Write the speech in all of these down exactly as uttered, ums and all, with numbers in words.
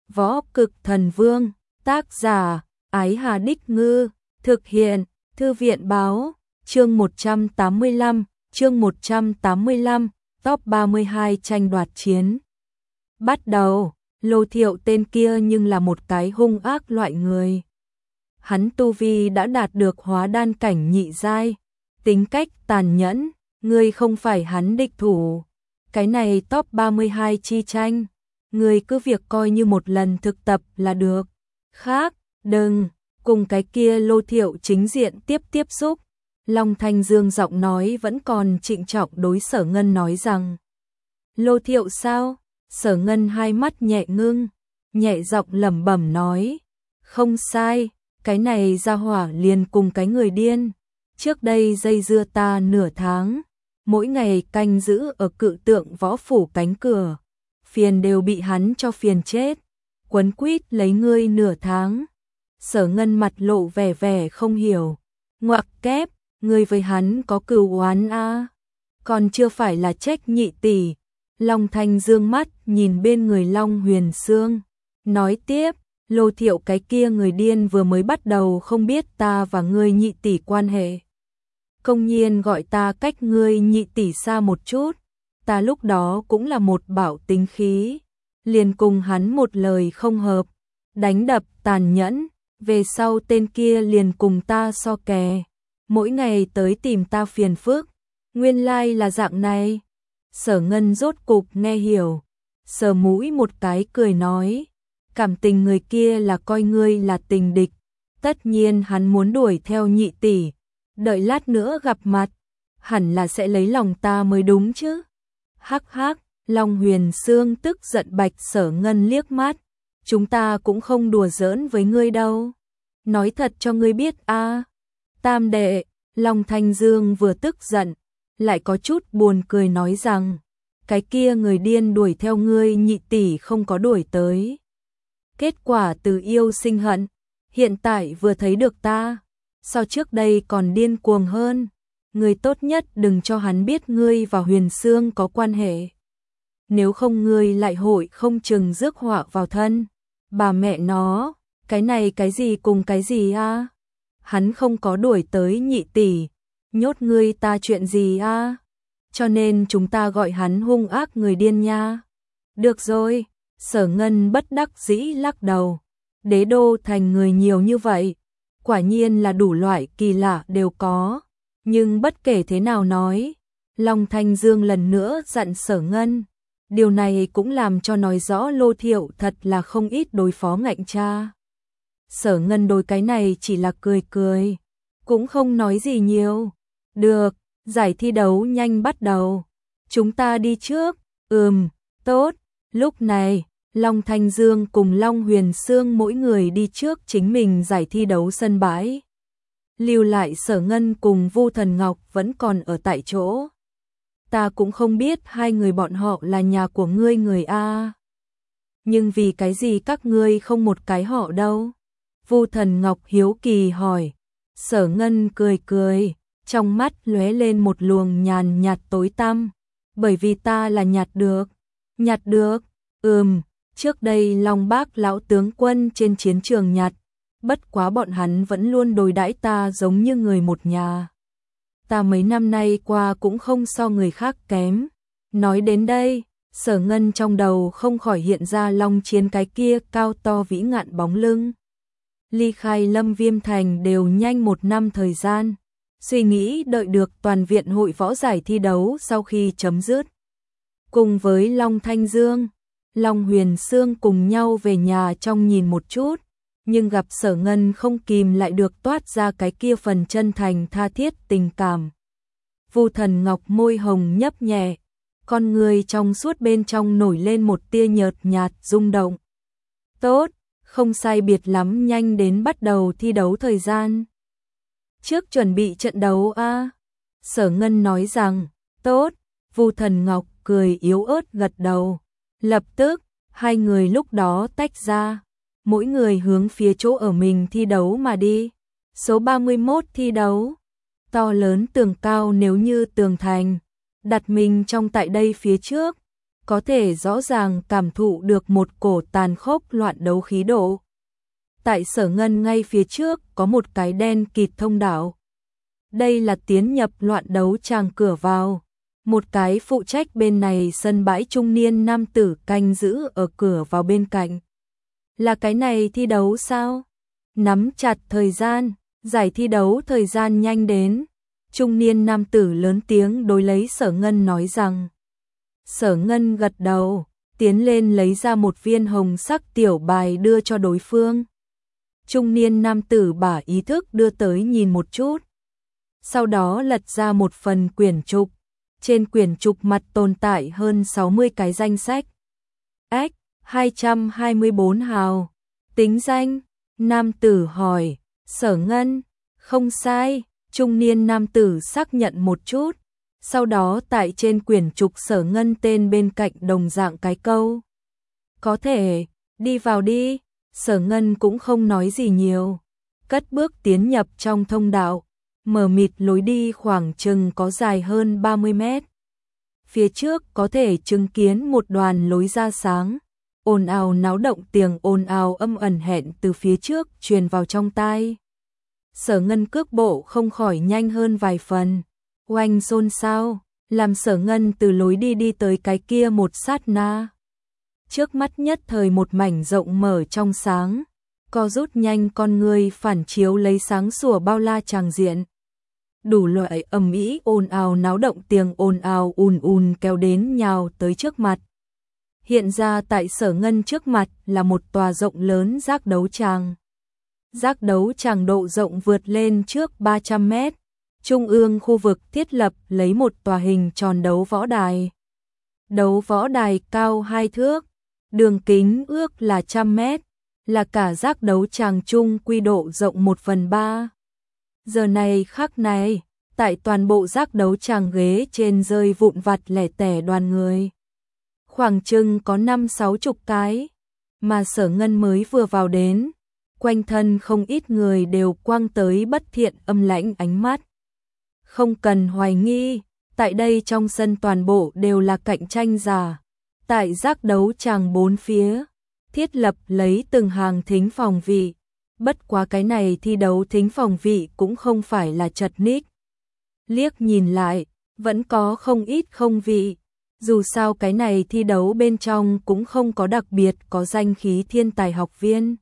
Võ Cực Thần Vương, tác giả, Ái Hà Đích Ngư, thực hiện, Thư viện báo, chương một trăm tám mươi lăm, chương một trăm tám mươi lăm, top ba mươi hai tranh đoạt chiến. Bắt đầu, Lô Thiệu tên kia nhưng là một cái hung ác loại người. Hắn tu vi đã đạt được hóa đan cảnh nhị giai, tính cách tàn nhẫn, ngươi không phải hắn địch thủ. Cái này top ba mươi hai chi tranh, ngươi cứ việc coi như một lần thực tập là được. Khác, đừng, cùng cái kia Lô Thiệu chính diện tiếp tiếp xúc. Long Thanh Dương giọng nói vẫn còn trịnh trọng đối Sở Ngân nói rằng. Lô Thiệu sao? Sở Ngân hai mắt nhẹ ngưng, nhẹ giọng lẩm bẩm nói. Không sai, cái này ra hỏa liền cùng cái người điên. Trước đây dây dưa ta nửa tháng, mỗi ngày canh giữ ở cự tượng võ phủ cánh cửa. Phiền đều bị hắn cho phiền chết, quấn quýt lấy ngươi nửa tháng. Sở Ngân mặt lộ vẻ vẻ không hiểu. Ngoặc kép, ngươi với hắn có cừu oán a? Còn chưa phải là trách nhị tỷ. Long Thanh Dương mắt nhìn bên người Long Huyền Sương, nói tiếp, Lô Thiệu cái kia người điên vừa mới bắt đầu không biết ta và ngươi nhị tỷ quan hệ. Công nhiên gọi ta cách ngươi nhị tỷ xa một chút, ta lúc đó cũng là một bảo tính khí, liền cùng hắn một lời không hợp, đánh đập tàn nhẫn, về sau tên kia liền cùng ta so kè, mỗi ngày tới tìm ta phiền phức, nguyên lai là dạng này. Sở Ngân rốt cục nghe hiểu, sờ mũi một cái cười nói, cảm tình người kia là coi ngươi là tình địch, tất nhiên hắn muốn đuổi theo nhị tỷ, đợi lát nữa gặp mặt, hẳn là sẽ lấy lòng ta mới đúng chứ. Hắc hắc, Long Huyền Sương tức giận bạch Sở Ngân liếc mắt, chúng ta cũng không đùa giỡn với ngươi đâu. Nói thật cho ngươi biết a. Tam đệ, Long Thanh Dương vừa tức giận, lại có chút buồn cười nói rằng, cái kia người điên đuổi theo ngươi nhị tỷ không có đuổi tới. Kết quả từ yêu sinh hận, hiện tại vừa thấy được ta, so trước đây còn điên cuồng hơn. Ngươi tốt nhất đừng cho hắn biết ngươi và Huyền Sương có quan hệ. Nếu không ngươi lại hội không chừng rước họa vào thân. Bà mẹ nó, cái này cái gì cùng cái gì a? Hắn không có đuổi tới nhị tỷ, nhốt ngươi ta chuyện gì a? Cho nên chúng ta gọi hắn hung ác người điên nha. Được rồi, Sở Ngân bất đắc dĩ lắc đầu. Đế đô thành người nhiều như vậy, quả nhiên là đủ loại kỳ lạ đều có. Nhưng bất kể thế nào nói, Long Thanh Dương lần nữa dặn Sở Ngân. Điều này cũng làm cho nói rõ Lô Thiệu thật là không ít đối phó ngạnh cha. Sở Ngân đối cái này chỉ là cười cười, cũng không nói gì nhiều. Được, giải thi đấu nhanh bắt đầu. Chúng ta đi trước. Ừm, tốt. Lúc này, Long Thanh Dương cùng Long Huyền Sương mỗi người đi trước chính mình giải thi đấu sân bãi. Lưu lại Sở Ngân cùng Vu Thần Ngọc vẫn còn ở tại chỗ. Ta cũng không biết hai người bọn họ là nhà của ngươi người a. Nhưng vì cái gì các ngươi không một cái họ đâu? Vu Thần Ngọc hiếu kỳ hỏi. Sở Ngân cười cười, trong mắt lóe lên một luồng nhàn nhạt tối tăm. Bởi vì ta là nhặt được. Nhặt được? Ừm, trước đây Long Bác lão tướng quân trên chiến trường nhặt. Bất quá bọn hắn vẫn luôn đối đãi ta giống như người một nhà. Ta mấy năm nay qua cũng không so người khác kém. Nói đến đây, Sở Ngân trong đầu không khỏi hiện ra Long Chiến cái kia cao to vĩ ngạn bóng lưng. Ly khai Lâm Viêm Thành đều nhanh một năm thời gian. Suy nghĩ đợi được toàn viện hội võ giải thi đấu sau khi chấm dứt. Cùng với Long Thanh Dương, Long Huyền Sương cùng nhau về nhà trong nhìn một chút. Nhưng gặp Sở Ngân không kìm lại được toát ra cái kia phần chân thành tha thiết tình cảm. Vu Thần Ngọc môi hồng nhấp nhẹ, con người trong suốt bên trong nổi lên một tia nhợt nhạt rung động. Tốt, không sai biệt lắm, nhanh đến bắt đầu thi đấu thời gian. Trước chuẩn bị trận đấu a. Sở Ngân nói rằng, tốt. Vu Thần Ngọc cười yếu ớt gật đầu. Lập tức, hai người lúc đó tách ra. Mỗi người hướng phía chỗ ở mình thi đấu mà đi. Số ba mươi mốt thi đấu. To lớn tường cao nếu như tường thành. Đặt mình trong tại đây phía trước. có thể rõ ràng cảm thụ được một cổ tàn khốc loạn đấu khí độ. Tại Sở Ngân ngay phía trước có một cái đen kịt thông đạo. Đây là tiến nhập loạn đấu tràng cửa vào. Một cái phụ trách bên này sân bãi trung niên nam tử canh giữ ở cửa vào bên cạnh. Là cái này thi đấu sao? Nắm chặt thời gian, giải thi đấu thời gian nhanh đến. Trung niên nam tử lớn tiếng đối lấy Sở Ngân nói rằng. Sở Ngân gật đầu, tiến lên lấy ra một viên hồng sắc tiểu bài đưa cho đối phương. Trung niên nam tử bả ý thức đưa tới nhìn một chút. Sau đó lật ra một phần quyển trục. Trên quyển trục mặt tồn tại hơn sáu mươi cái danh sách. Ếch, hai trăm hai mươi bốn hào. Tính danh, nam tử hỏi, Sở Ngân, không sai, trung niên nam tử xác nhận một chút. Sau đó tại trên quyển trục Sở Ngân tên bên cạnh đồng dạng cái câu. Có thể, đi vào đi, Sở Ngân cũng không nói gì nhiều. Cất bước tiến nhập trong thông đạo, mờ mịt lối đi khoảng chừng có dài hơn ba mươi mét. Phía trước có thể chứng kiến một đoàn lối ra sáng, ồn ào náo động tiếng ồn ào âm ẩn hẹn từ phía trước truyền vào trong tai. Sở Ngân cước bộ không khỏi nhanh hơn vài phần. Oanh xôn xao, làm Sở Ngân từ lối đi đi tới cái kia một sát na. Trước mắt nhất thời một mảnh rộng mở trong sáng, co rút nhanh con người phản chiếu lấy sáng sủa bao la tràng diện. Đủ loại ầm ĩ ồn ào náo động tiếng ồn ào ùn ùn kéo đến nhào tới trước mặt. Hiện ra tại Sở Ngân trước mặt là một tòa rộng lớn giác đấu tràng. Giác đấu tràng độ rộng vượt lên trước ba trăm mét. Trung ương khu vực thiết lập lấy một tòa hình tròn đấu võ đài. Đấu võ đài cao hai thước, đường kính ước là trăm mét, là cả giác đấu tràng chung quy độ rộng một phần ba. Giờ này khắc này, tại toàn bộ giác đấu tràng ghế trên rơi vụn vặt lẻ tẻ đoàn người. Khoảng chừng có năm sáu chục cái, mà Sở Ngân mới vừa vào đến, quanh thân không ít người đều quăng tới bất thiện âm lãnh ánh mắt. Không cần hoài nghi, tại đây trong sân toàn bộ đều là cạnh tranh giả. Tại giác đấu tràng bốn phía, thiết lập lấy từng hàng thính phòng vị. Bất quá cái này thi đấu thính phòng vị cũng không phải là chật ních. Liếc nhìn lại, vẫn có không ít không vị. Dù sao cái này thi đấu bên trong cũng không có đặc biệt có danh khí thiên tài học viên.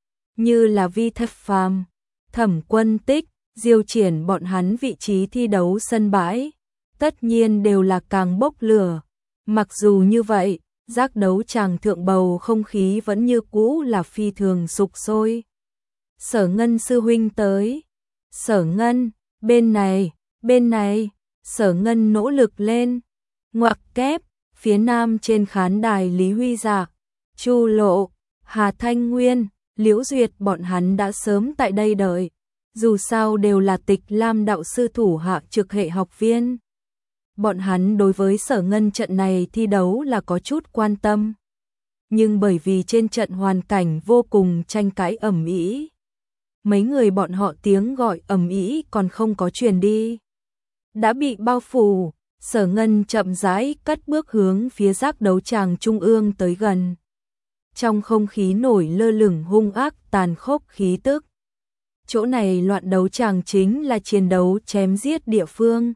Như là Vi Thất Phàm, Thẩm Quân Tích, Diêu Triển bọn hắn vị trí thi đấu sân bãi. Tất nhiên đều là càng bốc lửa. Mặc dù như vậy, giác đấu tràng thượng bầu không khí vẫn như cũ là phi thường sục sôi. Sở Ngân sư huynh tới. Sở Ngân, bên này, bên này. Sở Ngân nỗ lực lên. Ngoặc kép, phía nam trên khán đài Lý Huy Giạc, Chu Lộ, Hà Thanh Nguyên, Liễu Duyệt bọn hắn đã sớm tại đây đợi. Dù sao đều là Tịch Lam đạo sư thủ hạ trực hệ học viên. Bọn hắn đối với Sở Ngân trận này thi đấu là có chút quan tâm. Nhưng bởi vì trên trận hoàn cảnh vô cùng tranh cãi ầm ĩ, mấy người bọn họ tiếng gọi ầm ĩ còn không có truyền đi. Đã bị bao phủ, Sở Ngân chậm rãi cất bước hướng phía giác đấu tràng trung ương tới gần. Trong không khí nổi lơ lửng hung ác tàn khốc khí tức. Chỗ này loạn đấu tràng chính là chiến đấu chém giết địa phương.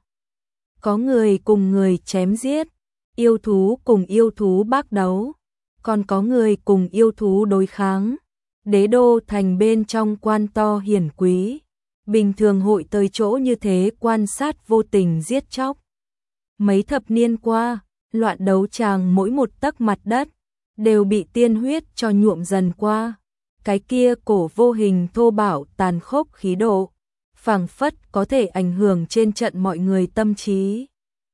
Có người cùng người chém giết, yêu thú cùng yêu thú bác đấu, còn có người cùng yêu thú đối kháng. Đế đô thành bên trong quan to hiển quý, bình thường hội tới chỗ như thế quan sát vô tình giết chóc. Mấy thập niên qua, loạn đấu tràng mỗi một tấc mặt đất đều bị tiên huyết cho nhuộm dần qua. Cái kia cổ vô hình thô bạo tàn khốc khí độ, phảng phất có thể ảnh hưởng trên trận mọi người tâm trí.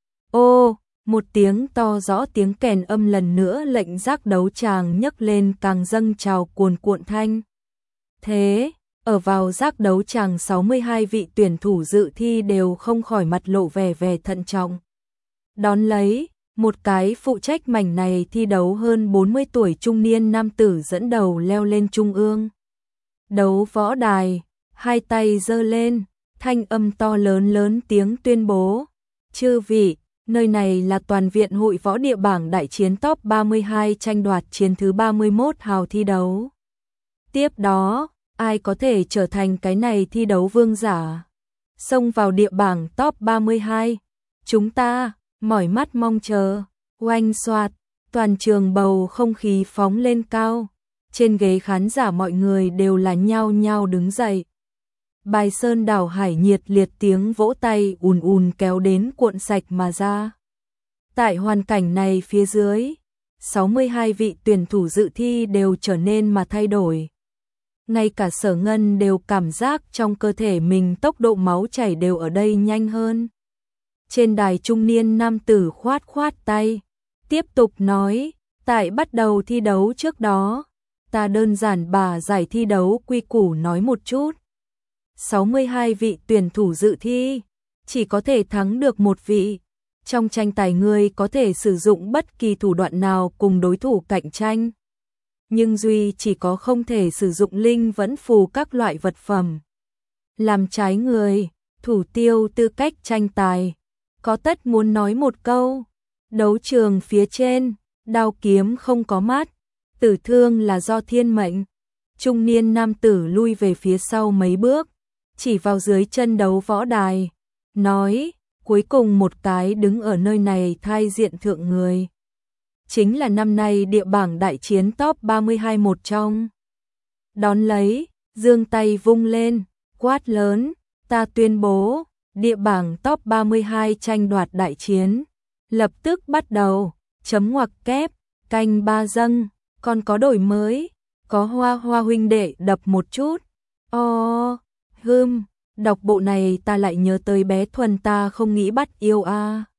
Ô, một tiếng to rõ tiếng kèn âm lần nữa lệnh giác đấu tràng nhấc lên càng dâng trào cuồn cuộn thanh. Thế, ở vào giác đấu tràng sáu mươi hai vị tuyển thủ dự thi đều không khỏi mặt lộ vẻ vẻ thận trọng. Đón lấy, một cái phụ trách mảnh này thi đấu hơn bốn mươi tuổi trung niên nam tử dẫn đầu leo lên trung ương. Đấu võ đài, hai tay giơ lên, thanh âm to lớn lớn tiếng tuyên bố. Chư vị, Nơi này là toàn viện hội võ địa bảng đại chiến top ba mươi hai tranh đoạt chiến thứ ba mươi mốt hào thi đấu. Tiếp đó, ai có thể trở thành cái này thi đấu vương giả? Xông vào địa bảng top ba mươi hai. Chúng ta, mỏi mắt mong chờ, oanh xoạt, toàn trường bầu không khí phóng lên cao. Trên ghế khán giả mọi người đều là nhao nhao đứng dậy. Bài sơn đảo hải nhiệt liệt tiếng vỗ tay ùn ùn kéo đến cuộn sạch mà ra. Tại hoàn cảnh này phía dưới, sáu mươi hai vị tuyển thủ dự thi đều trở nên mà thay đổi. Ngay cả Sở Ngân đều cảm giác trong cơ thể mình tốc độ máu chảy đều ở đây nhanh hơn. Trên đài trung niên nam tử khoát khoát tay, tiếp tục nói, tại bắt đầu thi đấu trước đó, ta đơn giản bà giải thi đấu quy củ nói một chút. sáu mươi hai vị tuyển thủ dự thi, chỉ có thể thắng được một vị. Trong tranh tài ngươi có thể sử dụng bất kỳ thủ đoạn nào cùng đối thủ cạnh tranh. Nhưng duy chỉ có không thể sử dụng linh vẫn phù các loại vật phẩm. Làm trái người, thủ tiêu tư cách tranh tài. Có tất muốn nói một câu, đấu trường phía trên, đao kiếm không có mắt, tử thương là do thiên mệnh. Trung niên nam tử lui về phía sau mấy bước, chỉ vào dưới chân đấu võ đài, nói, cuối cùng một cái đứng ở nơi này thay diện thượng người. Chính là năm nay địa bảng đại chiến top ba mươi hai một trong. Đón lấy, giương tay vung lên, quát lớn, ta tuyên bố, địa bảng top ba mươi hai tranh đoạt đại chiến. Lập tức bắt đầu, chấm ngoặc kép, canh ba dâng, còn có đổi mới, có hoa hoa huynh đệ đập một chút. Ồ, hưm, đọc bộ này ta lại nhớ tới bé Thuần ta không nghĩ bắt yêu a. À.